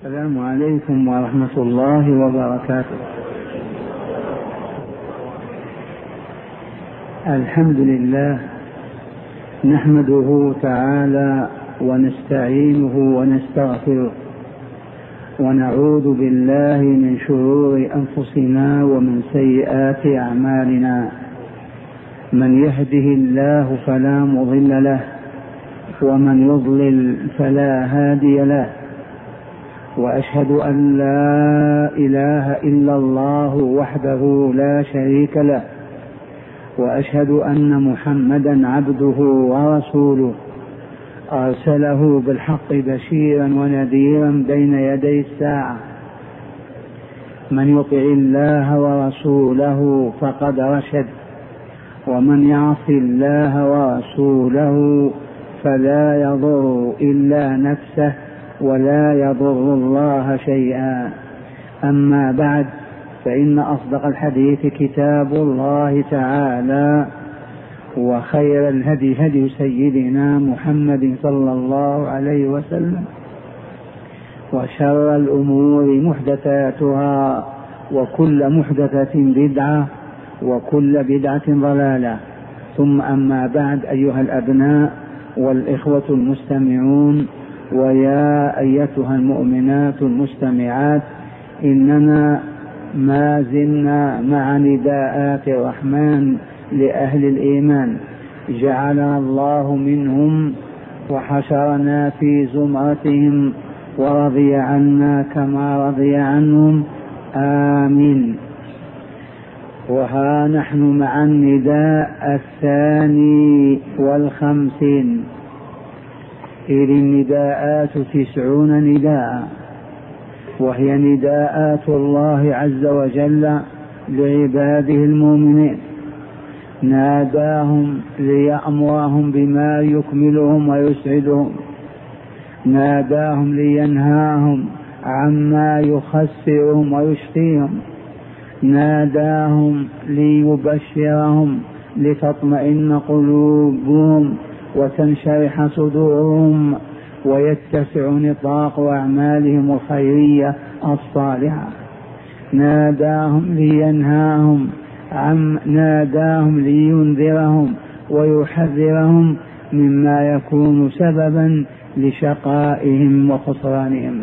السلام عليكم ورحمة الله وبركاته. الحمد لله نحمده تعالى ونستعينه ونستغفره ونعوذ بالله من شرور أنفسنا ومن سيئات أعمالنا. من يهده الله فلا مضل له ومن يضلل فلا هادي له، وأشهد أن لا إله إلا الله وحده لا شريك له، وأشهد أن محمدا عبده ورسوله أرسله بالحق بشيرا ونذيرا بين يدي الساعة. من يطع الله ورسوله فقد رشد، ومن يعص الله ورسوله فلا يضر إلا نفسه ولا يضر الله شيئا. أما بعد، فإن أصدق الحديث كتاب الله تعالى، وخير الهدي هدي سيدنا محمد صلى الله عليه وسلم، وشر الأمور محدثاتها، وكل محدثة بدعة، وكل بدعة ضلالة. ثم أما بعد، أيها الأبناء والإخوة المستمعون، ويا أيتها المؤمنات المستمعات، إننا ما زلنا مع نداءات الرحمن لأهل الإيمان، جعلنا الله منهم وحشرنا في زمرتهم ورضي عنا كما رضي عنهم، آمين. وها نحن مع النداء 52، إذ النداءات 90 نداء، وهي نداءات الله عز وجل لعباده المؤمنين. ناداهم ليأمرهم بما يكملهم ويسعدهم، ناداهم لينهاهم عما يخسرهم ويشقيهم، ناداهم ليبشرهم لتطمئن قلوبهم وتنشرح صدورهم ويتسع نطاق أعمالهم الخيرية الصالحة. ناداهم لينهاهم ناداهم لينذرهم ويحذرهم مما يكون سببا لشقائهم وخسرانهم.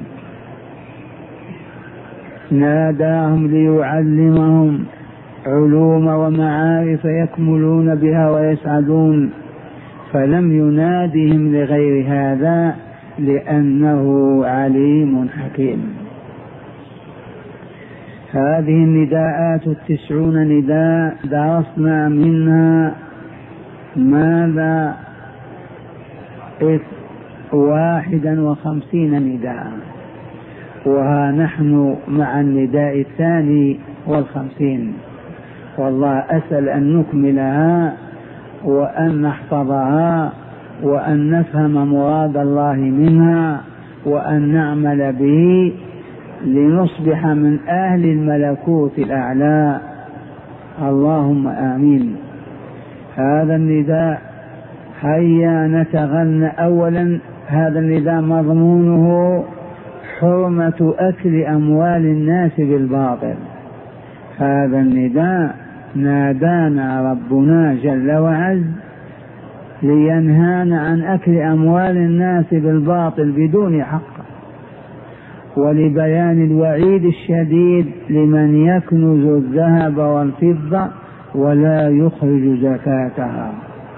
ناداهم ليعلمهم علوم ومعارف يكملون بها ويسعدون، فلم ينادهم لغير هذا لأنه عليم حكيم. هذه النداءات 90 نداء درسنا منها ماذا؟ 51 نداء، وها نحن مع النداء 52، والله أسأل أن نكملها وأن نحفظها وأن نفهم مراد الله منها وأن نعمل به لنصبح من أهل الملكوت الأعلى، اللهم آمين. هذا النداء هيا نتغنى. أولا، هذا النداء مضمونه حرمة أكل أموال الناس بالباطل. هذا النداء نادانا ربنا جل وعز لينهانا عن أكل أموال الناس بالباطل بدون حق، ولبيان الوعيد الشديد لمن يكنز الذهب والفضة ولا يخرج زكاتها.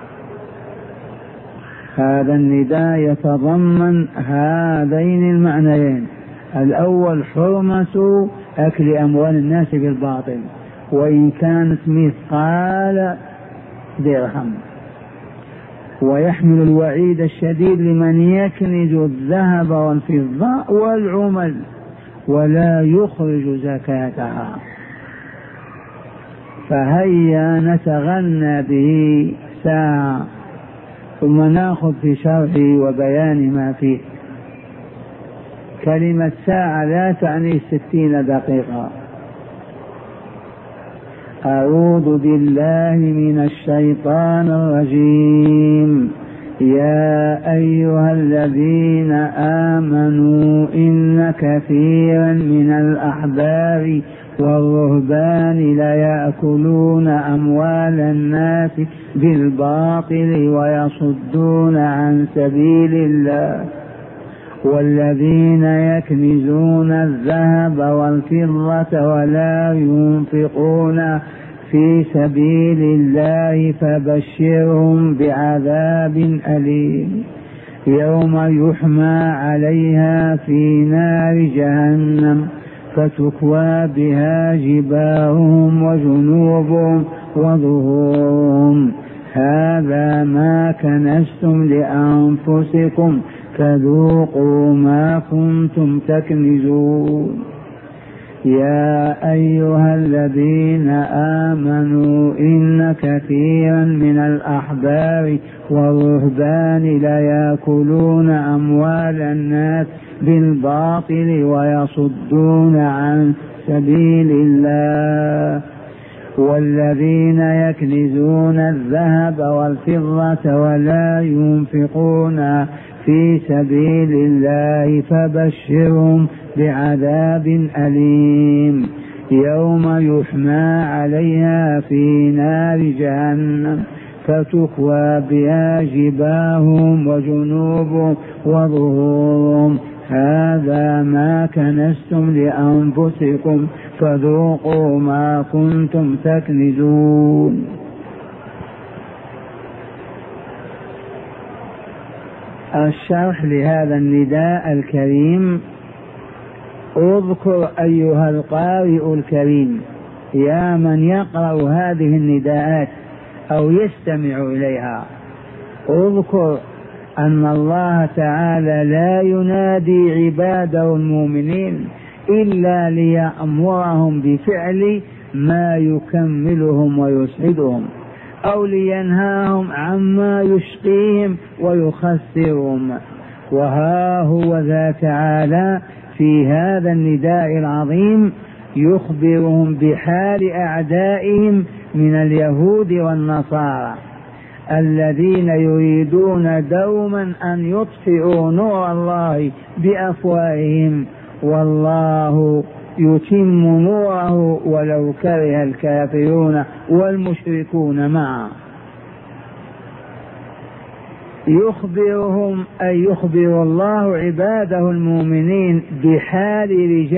هذا النداء يتضمن هذين المعنيين: الأول حرمة أكل أموال الناس بالباطل وإن كانت مثقال درهم، ويحمل الوعيد الشديد لمن يكنز الذهب والفضة والعمل ولا يخرج زكاتها. فهيا نتغنى به ساعة ثم نأخذ في شرحه وبيان ما فيه. كلمة ساعة لا تعني 60 دقيقة. أعوذ بالله من الشيطان الرجيم. يا أيها الذين آمنوا إن إن كثيرا من الأحبار والرهبان ليأكلون أموال الناس بالباطل ويصدون عن سبيل الله والذين يكنزون الذهب والفضة ولا ينفقون في سبيل الله فبشرهم بعذاب أليم يوم يحمى عليها في نار جهنم فتكوى بها جباههم وجنوبهم وظهورهم هذا ما كنزتم لأنفسكم فذوقوا ما كنتم تكنزون. يا أيها الذين آمنوا إن كثيرا من الأحبار والرهبان ليأكلون أموال الناس بالباطل ويصدون عن سبيل الله والذين يكنزون الذهب والفضة ولا ينفقون في سبيل الله فبشرهم بعذاب أليم يوم يحمى عليها في نار جهنم فتكوى بها جباههم وجنوبهم وظهورهم هذا ما كنزتم لأنفسكم فذوقوا ما كنتم تكنزون. الشرح لهذا النداء الكريم: اذكر أيها القارئ الكريم يا من يقرأ هذه النداءات أو يستمع إليها، اذكر أن الله تعالى لا ينادي عباده المؤمنين إلا ليأمرهم بفعل ما يكملهم ويسعدهم أو لينهاهم عما يشقيهم ويخسرهم. وها هو ذا تعالى في هذا النداء العظيم يخبرهم بحال أعدائهم من اليهود والنصارى الذين يريدون دوما أن يطفئوا نور الله بأفواههم والله يتم نوره ولو كره الكافرون والمشركون معا. يخبرهم أي يخبر الله عباده المؤمنين بحال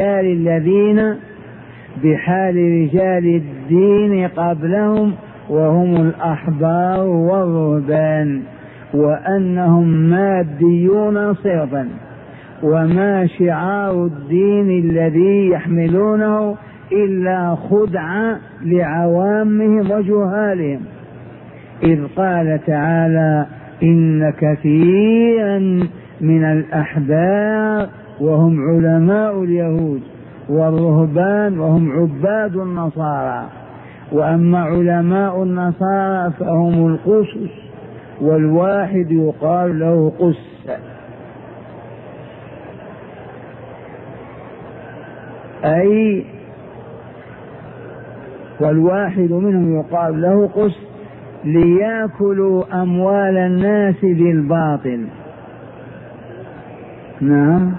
رجال الدين قبلهم وهم الأحبار والرهبان وأنهم ماديون صرفا وما شعار الدين الذي يحملونه إلا خدعة لعوامهم وجهالهم، إذ قال تعالى إن كثيرا من الأحبار وهم علماء اليهود والرهبان وهم عباد النصارى، وأما علماء النصارى فهم القسس والواحد يقال له قس، أي والواحد منهم يقال له قس ليأكلوا أموال الناس بالباطل. نعم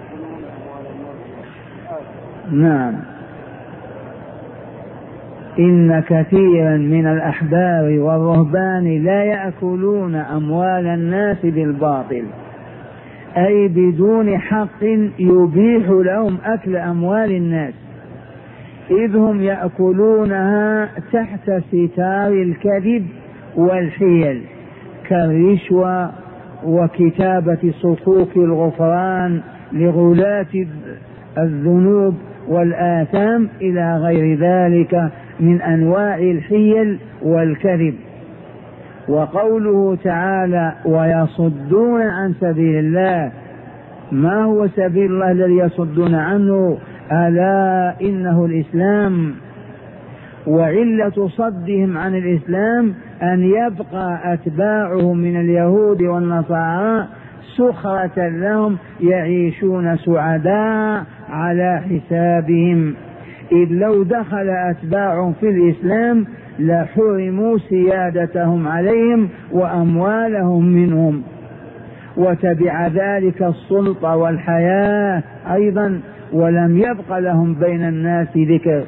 إن كثيرا من الأحبار والرهبان لا يأكلون أموال الناس بالباطل أي بدون حق يبيح لهم أكل أموال الناس، إذ هم يأكلونها تحت ستار الكذب والحيل كالرشوة وكتابة صكوك الغفران لغلاة الذنوب والآثام إلى غير ذلك من أنواع الحيل والكذب. وقوله تعالى ويصدون عن سبيل الله، ما هو سبيل الله الذي يصدون عنه؟ ألا إنه الإسلام، وعلة صدهم عن الإسلام أن يبقى أتباعهم من اليهود والنصارى سخرة لهم يعيشون سعداء على حسابهم، إذ لو دخل أتباعهم في الإسلام لحرموا سيادتهم عليهم وأموالهم منهم، وتبع ذلك السلطة والحياة أيضا، ولم يبق لهم بين الناس ذكر.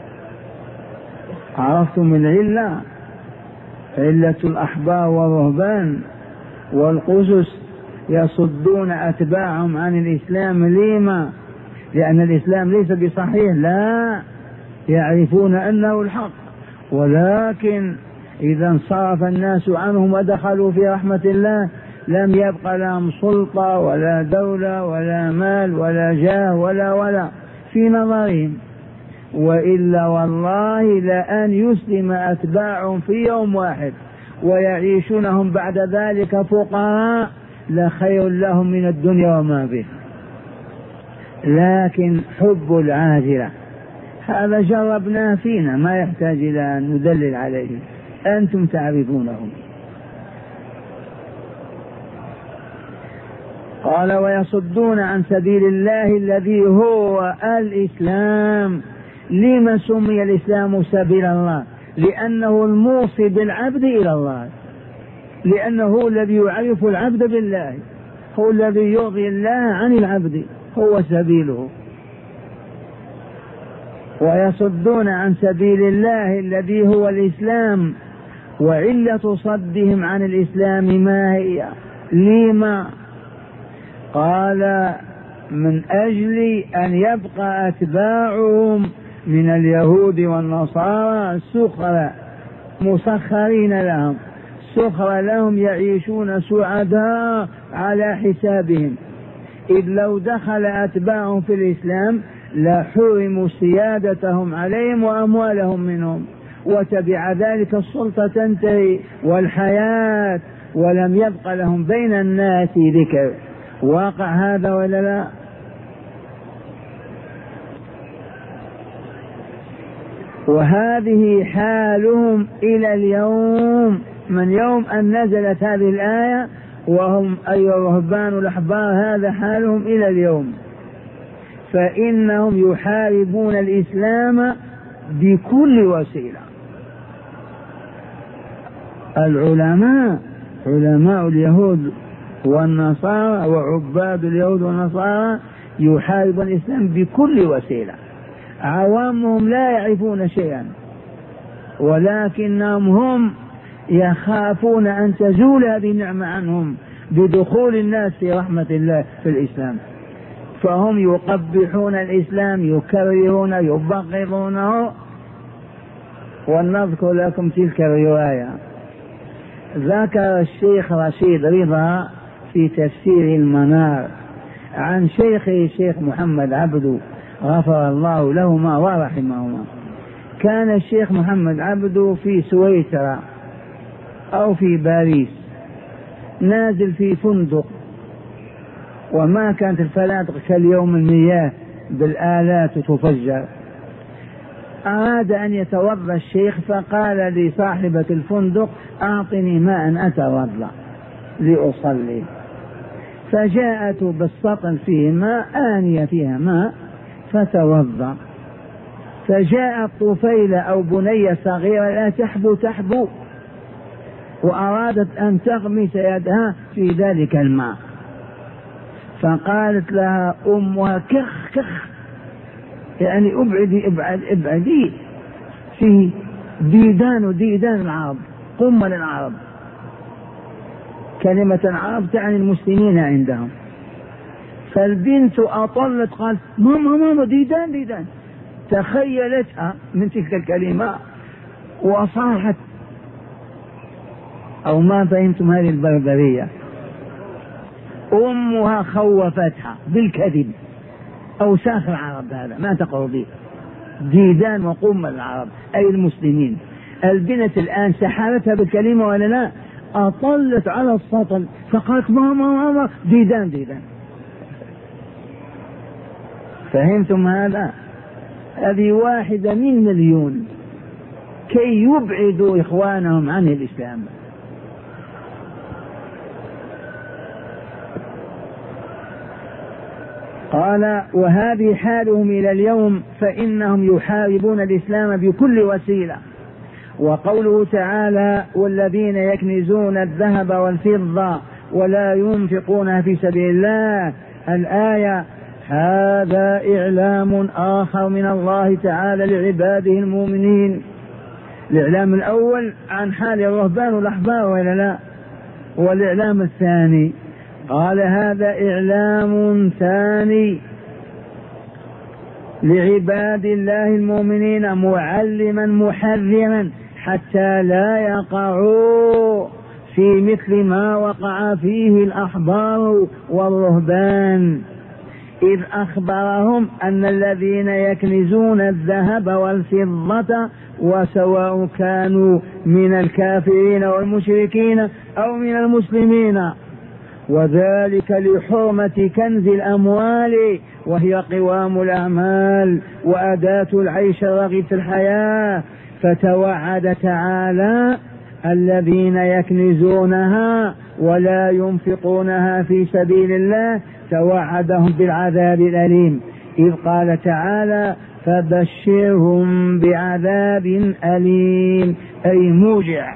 عرفتم العلة؟ علة الأحبار والرهبان والقسس يصدون أتباعهم عن الإسلام. لما؟ لأن الإسلام ليس بصحيح، لا، يعرفون أنه الحق، ولكن إذا انصرف الناس عنهم ودخلوا في رحمة الله لم يبق لهم سلطة ولا دولة ولا مال ولا جاه ولا في نظرهم. وإلا والله لأن يسلم أتباعهم في يوم واحد ويعيشونهم بعد ذلك فقراء لخير لهم من الدنيا وما به. لكن حب العاجلة هذا جربناه فينا، ما يحتاج إلى أن ندلل عليه، أنتم تعرفونه. قال ويصدون عن سبيل الله الذي هو الإسلام. لما سمي الإسلام سبيل الله؟ لأنه الموصي بالعبد إلى الله، لأنه هو الذي يعرف العبد بالله، هو الذي يرضي الله عن العبد، هو سبيله. ويصدون عن سبيل الله الذي هو الإسلام. وعلة صدهم عن الإسلام ما هي؟ لما؟ قال من أجل أن يبقى أتباعهم من اليهود والنصارى سخرا مسخرين لهم، سخر لهم، يعيشون سعداء على حسابهم. إذ لو دخل أتباعهم في الإسلام لحرموا سيادتهم عليهم وأموالهم منهم، وتبع ذلك السلطة تنتهي والحياة، ولم يبق لهم بين الناس ذكر. واقع هذا ولا لا؟ وهذه حالهم إلى اليوم، من يوم أن نزلت هذه الآية وهم أي الرهبان الأحبار هذا حالهم إلى اليوم. فإنهم يحاربون الإسلام بكل وسيلة. العلماء، علماء اليهود والنصارى وعباد اليهود والنصارى يحاربون الإسلام بكل وسيلة. عوامهم لا يعرفون شيئا، ولكنهم هم يخافون أن تزول هذه النعمة عنهم بدخول الناس في رحمة الله في الإسلام، فهم يقبحون الإسلام، يكرهون، يبغضونه. ولنذكر لكم تلك الرواية. ذكر الشيخ رشيد رضا في تفسير المنار عن شيخه الشيخ محمد عبدو غفر الله لهما ورحمهما. كان الشيخ محمد عبدو في سويسرا أو في باريس، نازل في فندق، وما كانت الفنادق كاليوم المياه بالآلات تفجر. أراد أن يتوضأ الشيخ فقال لصاحبة الفندق أعطني ماء أتوضأ لأصلي، فجاءت بالسطل فيه ماء، آنية فيها ماء، فتوضأ. فجاءت طفيلة أو بنية صغيرة لا تحبو وأرادت أن تغمس يدها في ذلك الماء، فقالت لها أمها كخ كخ، يعني ابعدي في ديدان العرب، قمة العرب. كلمة العرب تعني المسلمين عندهم. فالبنت أطلت قالت ماما ديدان، تخيلتها من تلك الكلمة وصاحت. أو ما فهمتم هذه البربرية؟ أمها خوفتها بالكذب. أوساخ العرب هذا ما تقربيه، ديدان وقمة العرب أي المسلمين. البنت الآن سحرتها بالكلمة ولا لا؟ أطلت على السطل فقالت ماما ديدان. فهمتم هذا؟ هذه واحدة من مليون كي يبعدوا إخوانهم عن الإسلام. قال وهذه حالهم إلى اليوم، فإنهم يحاربون الإسلام بكل وسيلة. وقوله تعالى والذين يكنزون الذهب والفضة ولا ينفقونها في سبيل الله. الآية هذا إعلام آخر من الله تعالى لعباده المؤمنين. الإعلام الأول عن حال الرهبان والأحبار ولا لا، والإعلام الثاني قال هذا إعلام ثاني لعباد الله المؤمنين معلما محذرا حتى لا يقعوا في مثل ما وقع فيه الأحبار والرهبان، إذ أخبرهم أن الذين يكنزون الذهب والفضة وسواء كانوا من الكافرين والمشركين أو من المسلمين، وذلك لحرمة كنز الأموال وهي قوام الأعمال وأداة العيش الرغيد في الحياة. فتوعد تعالى الذين يكنزونها ولا ينفقونها في سبيل الله توعدهم بالعذاب الأليم، إذ قال تعالى فبشرهم بعذاب أليم أي موجع.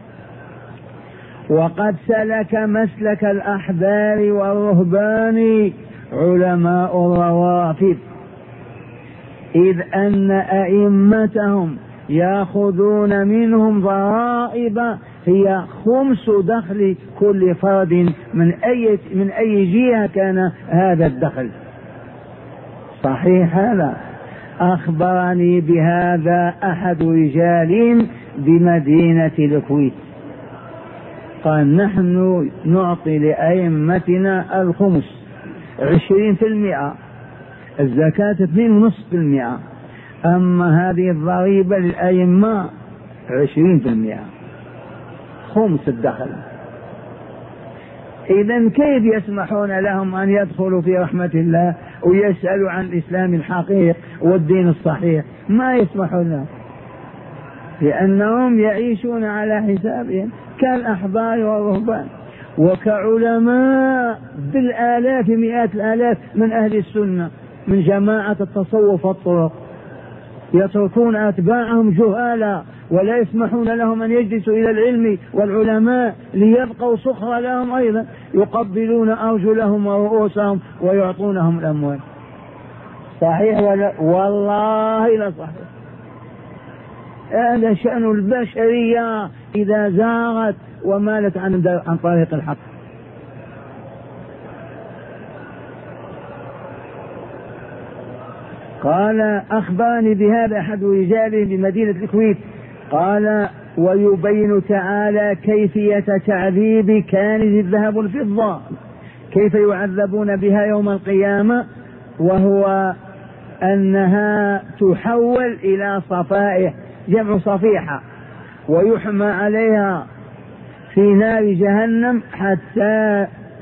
وقد سلك مسلك الأحبار والرهبان علماء الروافد، إذ أن أئمتهم يأخذون منهم ضرائب هي خمس دخل كل فرد من أي جهة كان هذا الدخل. صحيح هذا؟ أخبرني بهذا أحد رجال بمدينة الكويت، قال نحن نعطي لأئمتنا الخمس 20%، الزكاة 2.5%، أما هذه الضريبة للأئمة 20% خمس الدخل. إذن كيف يسمحون لهم أن يدخلوا في رحمة الله ويسألوا عن الإسلام الحقيقي والدين الصحيح؟ ما يسمحون لهم، لأنهم يعيشون على حسابهم كالأحبار والرهبان وكعلماء بالآلاف مئات الآلاف من أهل السنة من جماعة التصوف والطرق، يتركون أتباعهم جهالا ولا يسمحون لهم أن يجلسوا إلى العلم والعلماء ليبقوا صخرة لهم، أيضا يقبلون أرجلهم ورؤوسهم ويعطونهم الأموال. صحيح ولا؟ والله لا صحيح. هذا شأن البشرية إذا زاغت ومالت عن طريق الحق. قال أخبرني بهذا أحد رجاله بمدينة الكويت، قال ويبين تعالى كيفية تعذيب كانز الذهب والفضة، كيف يعذبون بها يوم القيامة، وهو أنها تحول إلى صفائح جمع صفيحة ويحمى عليها في نار جهنم حتى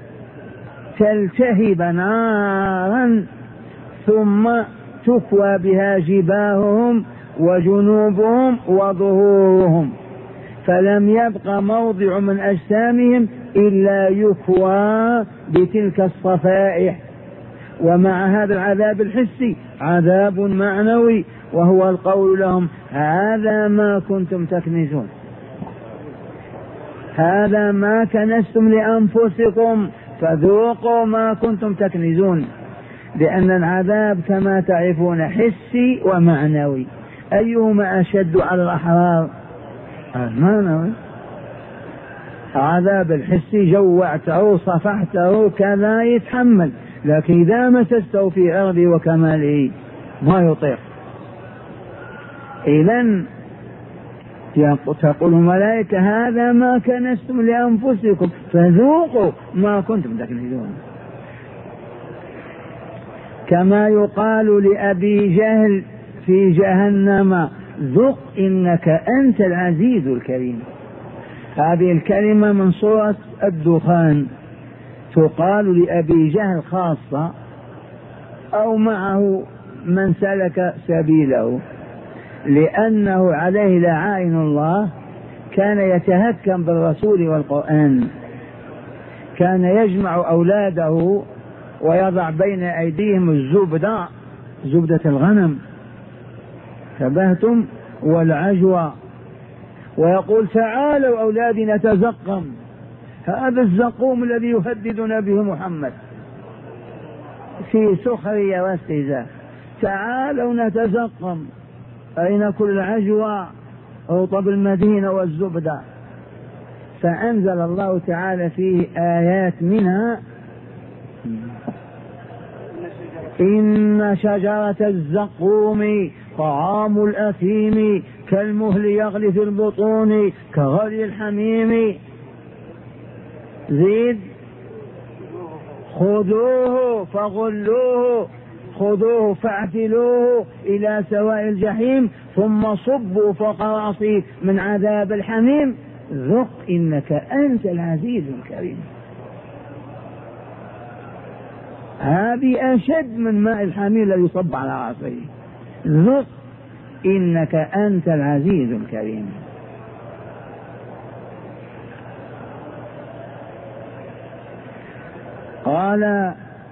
تلتهب نارا ثم تكوى بها جباههم وجنوبهم وظهورهم، فلم يبق موضع من أجسامهم إلا يكوى بتلك الصفائح. ومع هذا العذاب الحسي عذاب معنوي، وهو القول لهم هذا ما كنتم تكنزون، هذا ما كنزتم لأنفسكم فذوقوا ما كنتم تكنزون. لأن العذاب كما تعرفون حسي ومعنوي، أيهما أشد على الأحرار؟ المعنوي. عذاب الحسي جوعته صفحته كذا يتحمل، لكن إذا مسسته في أرضه وكماله ما يطيق. إذن تقول الملائكة هذا ما كنزتم لأنفسكم فذوقوا ما كنتم تكنزون. كما يقال لأبي جهل في جهنم ذق إنك أنت العزيز الكريم. هذه الكلمة من سورة الدخان، تقال لأبي جهل خاصة أو معه من سلك سبيله، لأنه عليه لعائن الله كان يتهكم بالرسول والقرآن، كان يجمع أولاده ويضع بين أيديهم الزبدة، زبدة الغنم شبهتم والعجوة، ويقول تعالوا أولادي نتزقم، هذا الزقوم الذي يهددنا به محمد في سخرية واستهزاء. تعالوا نتزقم، أين كل عجوة رطب المدينة والزبدة. فأنزل الله تعالى فيه آيات منها إن شجرة الزقوم طعام الأثيم كالمهل يغلي في البطون كغلي الحميم. زيد خذوه فغلوه خذوه فاعتلوه إلى سواء الجحيم ثم صبوا فوق رأسه من عذاب الحميم ذق إنك أنت العزيز الكريم. هذه أشد من ماء الحميم الذي يصب على رأسه. ذق إنك أنت العزيز الكريم. قال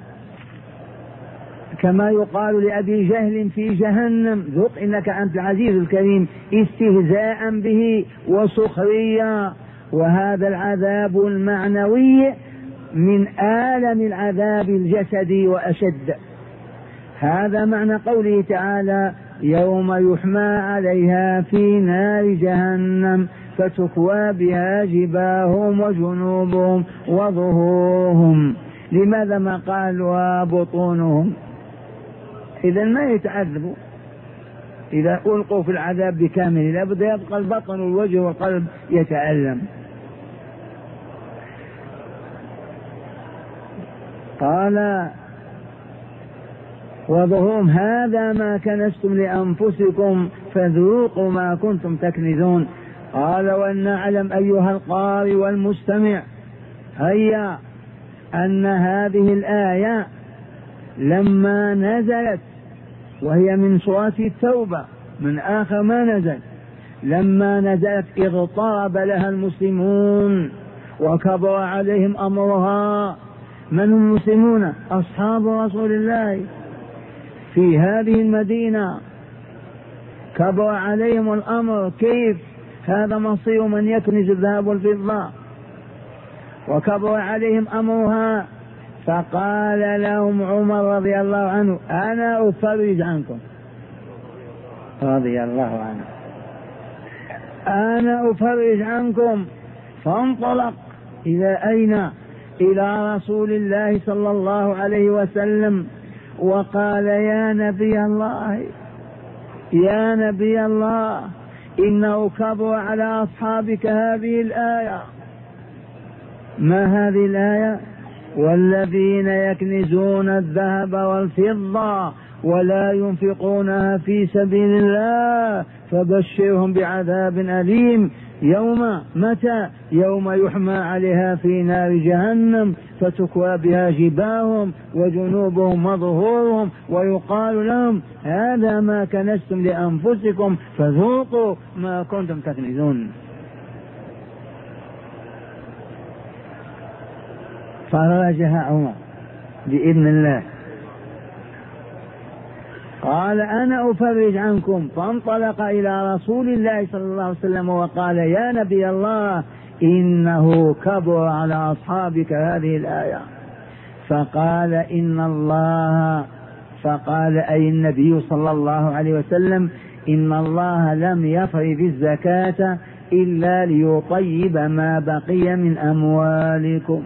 كما يقال لأبي جهل في جهنم ذق إنك أنت العزيز الكريم استهزاء به وسخريا. وهذا العذاب المعنوي من آلم العذاب الجسدي وأشد. هذا معنى قوله تعالى يوم يحمى عليها في نار جهنم فتكوى بها جباههم وجنوبهم وظهورهم. لماذا ما قال وبطونهم؟ إذا ما يتعذبوا إذا ألقوا في العذاب بكامل، لا بد يبقى البطن والوجه والقلب يتألم. قال وظهورهم هذا ما كنزتم لأنفسكم فذوقوا ما كنتم تكنزون. قال ولنعلم أيها القارئ والمستمع هيا أن هذه الآية لما نزلت وهي من سورة التوبة من آخر ما نزل، لما نزلت اضطرب لها المسلمون وكبر عليهم أمرها. من هم المسلمون؟ أصحاب رسول الله في هذه المدينة. كبر عليهم الأمر كيف هذا مصير من يكنز الذهب والفضة. وكبر عليهم أمرها فقال لهم عمر رضي الله عنه أنا أفرج عنكم رضي الله عنه أنا أفرج عنكم. فانطلق إلى أين؟ إلى رسول الله صلى الله عليه وسلم وقال يا نبي الله يا نبي الله إنه كبر على أصحابك هذه الآية. ما هذه الآية؟ والذين يكنزون الذهب والفضة ولا ينفقونها في سبيل الله فبشرهم بعذاب أليم يوم متى؟ يوم يحمى عليها في نار جهنم فتكوى بها جباههم وجنوبهم وظهورهم ويقال لهم هذا ما كنزتم لأنفسكم فذوقوا ما كنتم تكنزون. فرجها عمر بإذن الله قال أنا أفرج عنكم. فانطلق إلى رسول الله صلى الله عليه وسلم وقال يا نبي الله إنه كبر على أصحابك هذه الآية. فقال إن الله فقال أي النبي صلى الله عليه وسلم إن الله لم يفرض الزكاة إلا ليطيب ما بقي من أموالكم.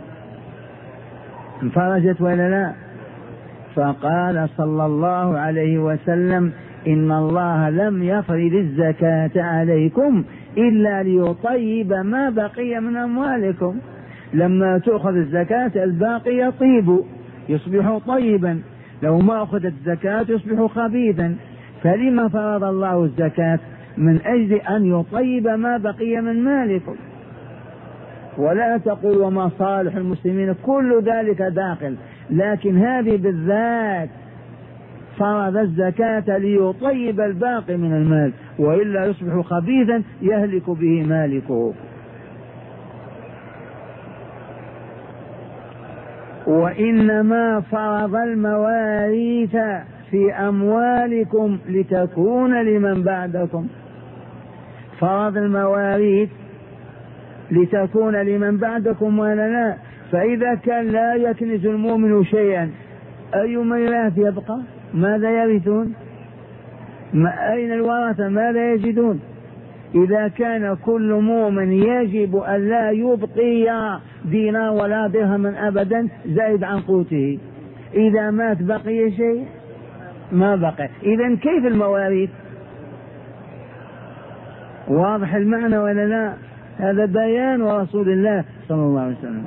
انفرجت ولا لا؟ فقال صلى الله عليه وسلم إن الله لم يفرض الزكاة عليكم إلا ليطيب ما بقي من أموالكم. لما تأخذ الزكاة الباقي يطيب يصبح طيبا، لو ما أخذت الزكاة يصبح خبيثا. فلما فرض الله الزكاة؟ من أجل أن يطيب ما بقي من مالكم. ولا تقول ومصالح المسلمين، كل ذلك داخل، لكن هذه بالذات فرض الزكاة ليطيب الباقي من المال، وإلا يصبح خبيثا يهلك به مالكه. وإنما فرض المواريث في أموالكم لتكون لمن بعدكم. فرض المواريث لتكون لمن بعدكم ولا لا. فإذا كان لا يكنز المؤمن شيئا أي ميراث يبقى؟ ماذا يرثون؟ أين الورثة؟ ماذا يجدون؟ إذا كان كل مؤمن يجب أن لا يبقي دينار ولا درهما أبدا زائد عن قوته، إذا مات بقي شيء؟ ما بقي. إذن كيف المواريث؟ واضح المعنى ولا لا؟ هذا بيان رسول الله صلى الله عليه وسلم.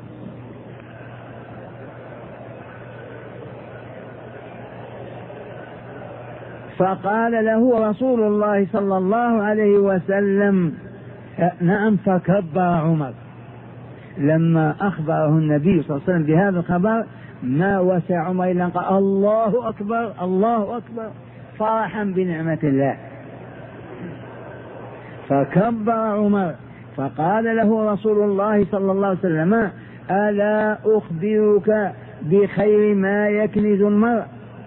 فقال له رسول الله صلى الله عليه وسلم نعم. فكبر عمر لما أخبره النبي صلى الله عليه وسلم بهذا الخبر، ما وسع عمر إلا قال الله أكبر الله أكبر فرحا بنعمة الله. فكبر عمر فقال له رسول الله صلى الله عليه وسلم ألا أخبرك بخير ما يكنز المرء؟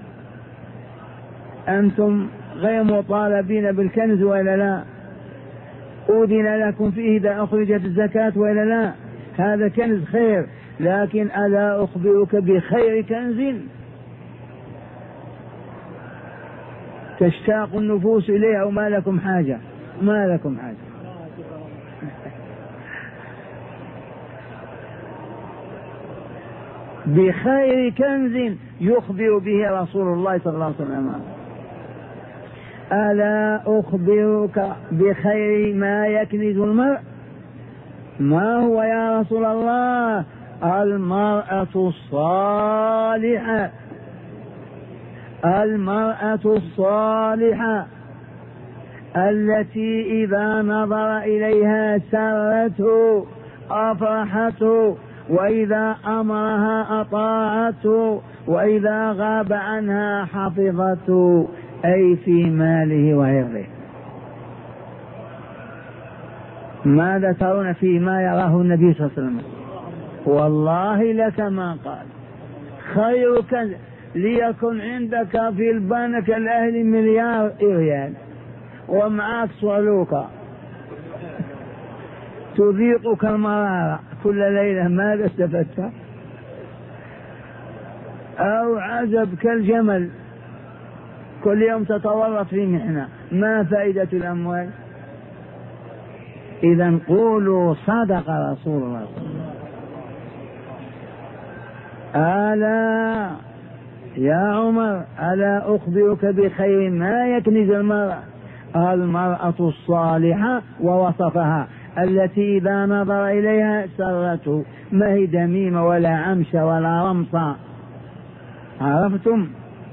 أنتم غير مطالبين بالكنز ولا لا؟ أذن لكم فيه إذا أخرجت الزكاة ولا لا؟ هذا كنز خير، لكن ألا أخبرك بخير كنز تشتاق النفوس إليه؟ أو ما لكم حاجة؟ ما لكم حاجة. بخير كنز يخبر به رسول الله صلى الله عليه وسلم. ألا أخبرك بخير ما يكنز المرء؟ ما هو يا رسول الله؟ المرأة الصالحة. المرأة الصالحة التي إذا نظر إليها سرته أفرحته، وإذا أمرها أطاعته، وإذا غاب عنها حفظته، أي في ماله وعرضه. ماذا ترون فيما يراه النبي صلى الله عليه وسلم؟ والله لك ما قال خير كنز ليكن عندك في البنك الأهلي مليار ريال ومعك صعلوكة تذيقك المرارة كل ليلة، ماذا استفدت؟ أو عزب كالجمل كل يوم تتورط في محنة، ما فائدة الأموال؟ إذا قولوا صدق رسول الله صلى الله عليه وسلم. ألا يا عمر ألا أخبرك بخير ما يكنز المرء؟ المرأة الصالحة، ووصفها التي إذا نظر إليها سرته، ما هي دميمة ولا عمشة ولا رمصة. عرفتم؟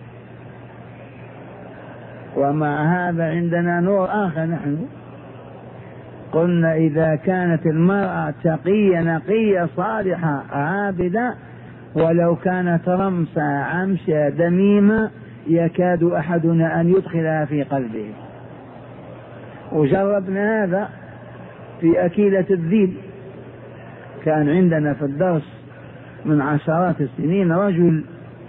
ومع هذا عندنا نور آخر. نحن قلنا إذا كانت المرأة تقية نقية صالحة عابدة، ولو كانت رمسة عمشة دميمة يكاد أحدنا أن يدخلها في قلبه. وجربنا هذا في أكيلة الذيب. كان عندنا في الدرس من عشرات السنين رجل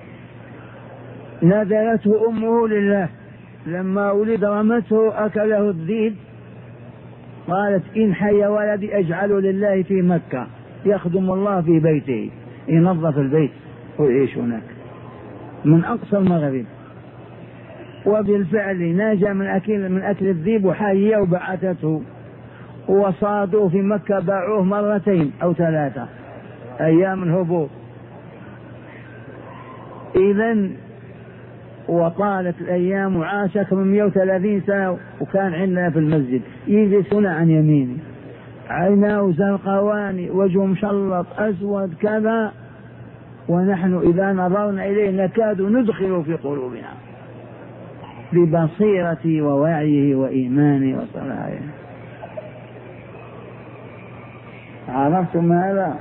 نذرته أمه لله، لما ولد رمته أكله الذيب، قالت إن حي ولدي أجعله لله في مكة يخدم الله في بيته، ينظف البيت ويعيش هناك من أقصى المغرب. وبالفعل نجا من أكل الذيب وحية وبعثته، وصادوه في مكة باعوه مرتين أو ثلاثة أيام الهبوط. إذن وطالت الأيام وعاش أكثر من 130 سنة، وكان عندنا في المسجد يجلسون عن يمينه، عيناه زرقواني، وجهه مشلط أسود كذا، ونحن إذا نظرنا إليه نكاد ندخل في قلوبنا ببصيرته ووعيه وإيمانه وصلاحه. عرفتم هذا؟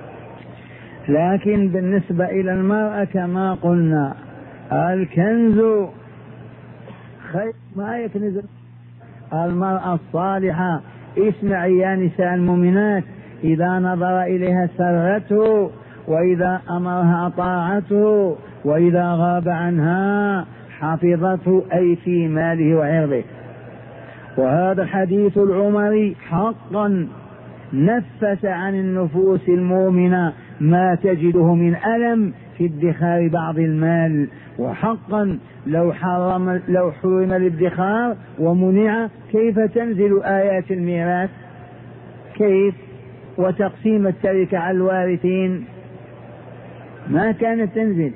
لكن بالنسبة إلى المرأة كما قلنا الكنز خير ما يكنز المرأة الصالحة. اسمعي يا نساء المؤمنات، إذا نظر إليها سرته، وإذا أمرها أطاعته، وإذا غاب عنها حفظته، أي في ماله وعرضه. وهذا الحديث العمري حقا نفس عن النفوس المؤمنة ما تجده من ألم في ادخار بعض المال. وحقا لو حرم الادخار ومنع، كيف تنزل آيات الميراث؟ كيف؟ وتقسيم التركة على الوارثين ما كانت تنزل.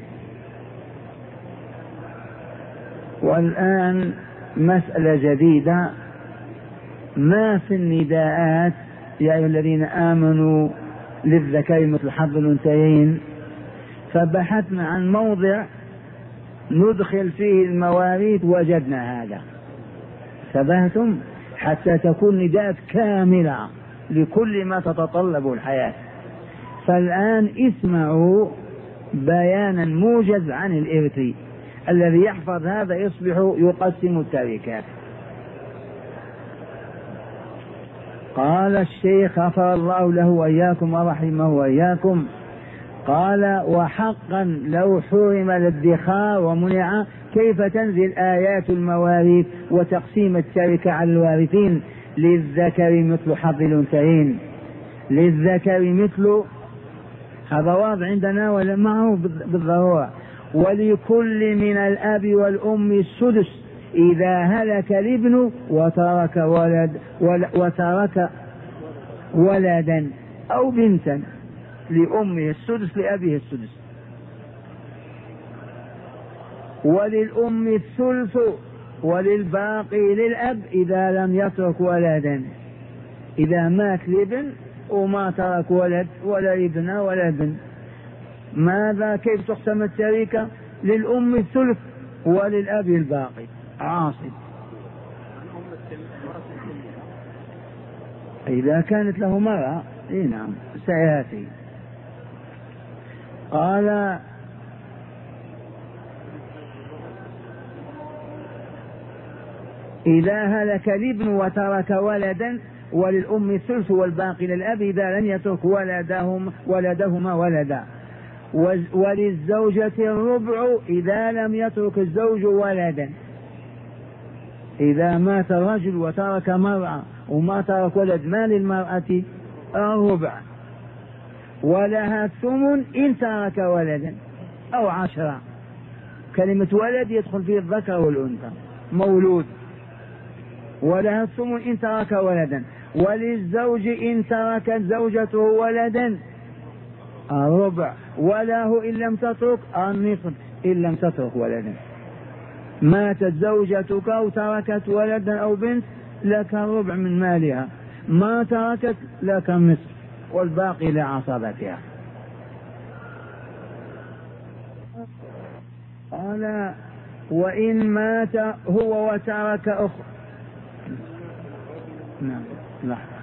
والآن مسألة جديدة، ما في النداءات يا أيها الذين آمنوا للذكر مثل حظ الأنثيين، فبحثنا عن موضع ندخل فيه المواريث وجدنا هذا. انتبهتم؟ حتى تكون نداءات كاملة لكل ما تتطلب الحياة. فالآن اسمعوا بيانا موجز عن الإرث، الذي يحفظ هذا يصبح يقسم التركات. قال الشيخ غفر الله له وإياكم ورحمه وإياكم، قال: وحقا لو حرم الادخار ومنع، كيف تنزل آيات المواريث وتقسيم التركة على الوارثين؟ للذكر مثل حظ الأنثيين. للذكر مثل، هذا واضح عندنا ولا معه بالضرورة. ولكل من الأب والأم السدس إذا هلك الابن وترك ولدا أو بنتا، لأمه السدس لأبيه السدس. وللأم الثلث وللباقي للأب إذا لم يترك ولدا. إذا مات الابن وما ترك ولد ولا ابن ولا ابن، ماذا؟ كيف تقسم التركة؟ للأم الثلث وللأب الباقي. عاصب إذا كانت له مرأة، نعم سيأتي. قال: إذا هلك الابن وترك ولدا وللأم الثلث والباقي للأب إذا لم يترك ولدهما ولدا. وللزوجة الربع إذا لم يترك الزوج ولدا. إذا مات الرجل وترك مرأة وما ترك ولد، ما للمرأة؟ الربع. ولها الثمن إن ترك ولدا أو 10. كلمة ولد يدخل فيه الذكر والأنثى، مولود. ولها الثمن إن ترك ولدا. وللزوج إن تركت زوجته ولدا الربع. وله إن لم تترك النصف إن لم تترك ولدا. ماتت زوجتك أو تركت ولدا أو بنت، لك الربع من مالها. ما تركت لك النصف والباقي لعصبتها. قال: وإن مات هو وترك أخت. نعم لحظة.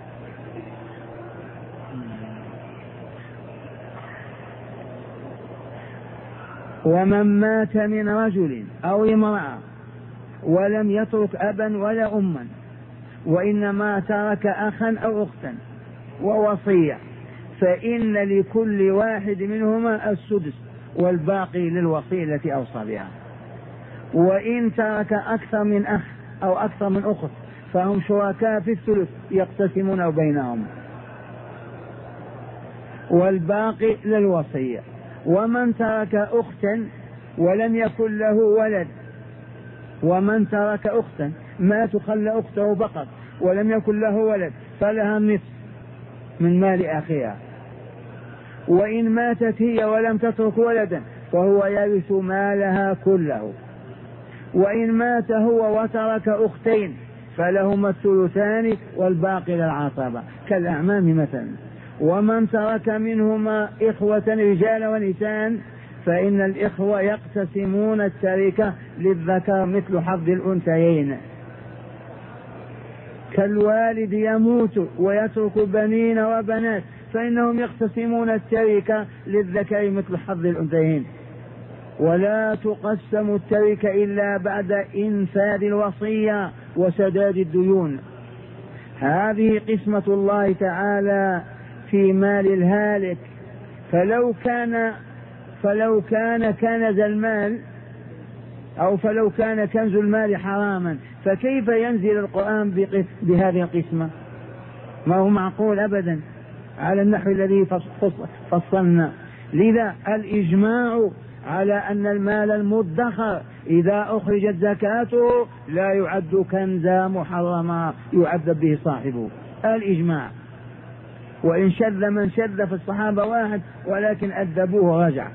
ومن مات من رجل أو امرأة ولم يترك أبا ولا أما، وإنما ترك أخا أو أختا ووصية، فإن لكل واحد منهما السدس والباقي للوصية التي أوصى بها. وإن ترك أكثر من أخ أو أكثر من أخت فهم شركاء في الثلث يقتسمون بينهم، والباقي للوصية. ومن ترك أختا ولم يكن له ولد، ومن ترك أختا ما تخلى أخته فقط ولم يكن له ولد، فلها النصف من مال أخيها. وإن ماتت هي ولم تترك ولدا فهو يرث مالها كله. وإن مات هو وترك أختين فلهما الثلثان والباقي للعصبة كالأعمام مثلا. ومن ترك منهما إخوة رجال ونساء فإن الإخوة يقتسمون التركة للذكر مثل حظ الأنثيين. كالوالد يموت ويترك بنين وبنات فإنهم يقتسمون التركة للذكر مثل حظ الأنثيين. ولا تقسم التركة إلا بعد إنفاذ الوصية وسداد الديون. هذه قسمة الله تعالى في مال الهالك. فلو كان كنز المال أو فلو كان كنز المال حراما، فكيف ينزل القرآن بهذه القسمة؟ ما هو معقول أبدا على النحو الذي فصلنا. لذا الإجماع على أن المال المدخر إذا أخرجت زكاته لا يعد كنزا محرما يعذب به صاحبه، الإجماع. وإن شذ من شذ في الصحابة واحد ولكن أدبوه ورجع.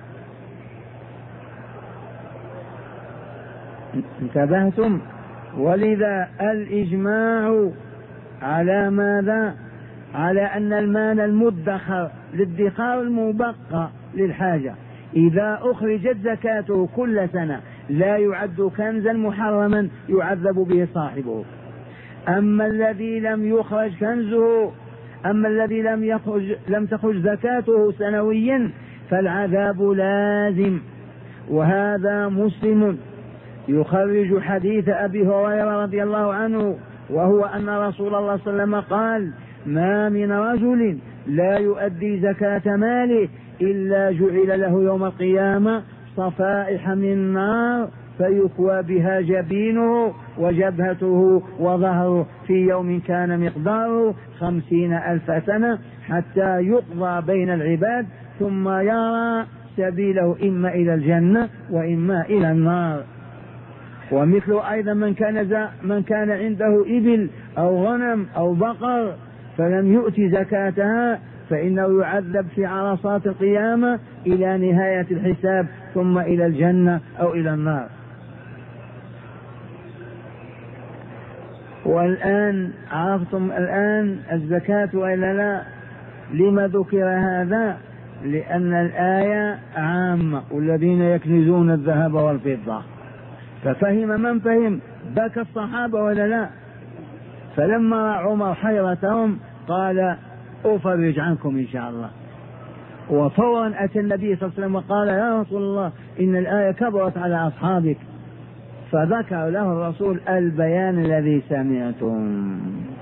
انتبهتم؟ ولذا الإجماع على ماذا؟ على أن المال المدخر للادخار المبقى للحاجة إذا أخرجت زكاته كل سنة لا يعد كنزا محرما يعذب به صاحبه. أما الذي لم يخرج كنزه، أما الذي لم تخرج زكاته سنويا فالعذاب لازم. وهذا مسلم يخرج حديث أبي هريرة رضي الله عنه، وهو أن رسول الله صلى الله عليه وسلم قال: ما من رجل لا يؤدي زكاة ماله إلا جعل له يوم القيامة صفائح من نار فيكوى بها جبينه وجبهته وظهره في يوم كان مقداره 50,000 سنة حتى يقضى بين العباد ثم يرى سبيله إما إلى الجنة وإما إلى النار. ومثل أيضا من كان عنده إبل أو غنم أو بقر فلم يؤت زكاتها فإنه يعذب في عرصات القيامة إلى نهاية الحساب ثم إلى الجنة أو إلى النار. والآن عرفتم الآن الزكاة وإلا لا؟ لما ذكر هذا؟ لأن الآية عامة، والذين يكنزون الذهب والفضة. ففهم من فهم، بكى الصحابة ولا لا؟ فلما رأى عمر حيرتهم قال: أفرج عنكم إن شاء الله. وفورا أتى النبي صلى الله عليه وسلم وقال: يا رسول الله إن الآية كبرت على أصحابك. فذكر له الرسول البيان الذي سمعتم،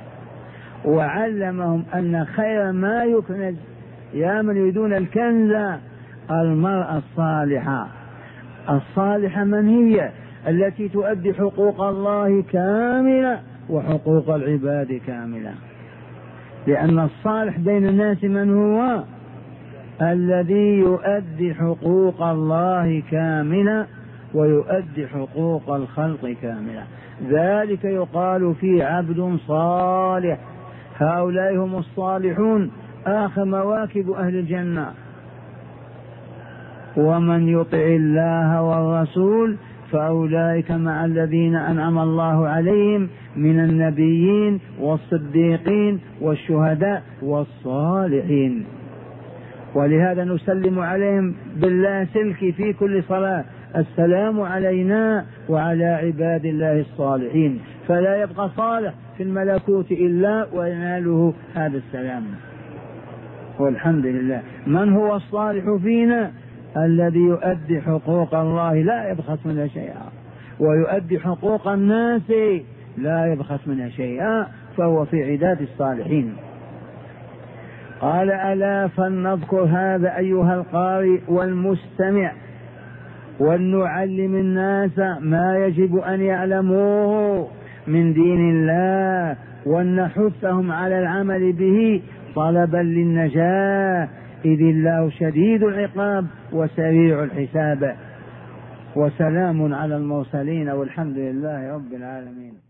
وعلمهم أن خير ما يكنز يا من يريدون الكنز المرأة الصالحة. الصالحة من هي؟ التي تؤدي حقوق الله كاملة وحقوق العباد كاملة. لأن الصالح بين الناس من هو؟ الذي يؤدي حقوق الله كاملة ويؤدي حقوق الخلق كاملة. ذلك يقال فيه عبد صالح. هؤلاء هم الصالحون، آخر مواكب أهل الجنة. ومن يطع الله والرسول فأولئك مع الذين أنعم الله عليهم من النبيين والصديقين والشهداء والصالحين. ولهذا نسلم عليهم بالله سلك في كل صلاة: السلام علينا وعلى عباد الله الصالحين. فلا يبقى صالح في الملكوت إلا ويناله هذا السلام. والحمد لله. من هو الصالح فينا؟ الذي يؤدي حقوق الله لا يبخس منها شيئا، ويؤدي حقوق الناس لا يبخس منها شيئا، فهو في عداد الصالحين. قال: ألا فلنذكر هذا أيها القارئ والمستمع، ولنعلم الناس ما يجب أن يعلموه من دين الله، ولنحثهم على العمل به طلبا للنجاة، إذ الله شديد العقاب وسريع الحساب. وسلام على المرسلين والحمد لله رب العالمين.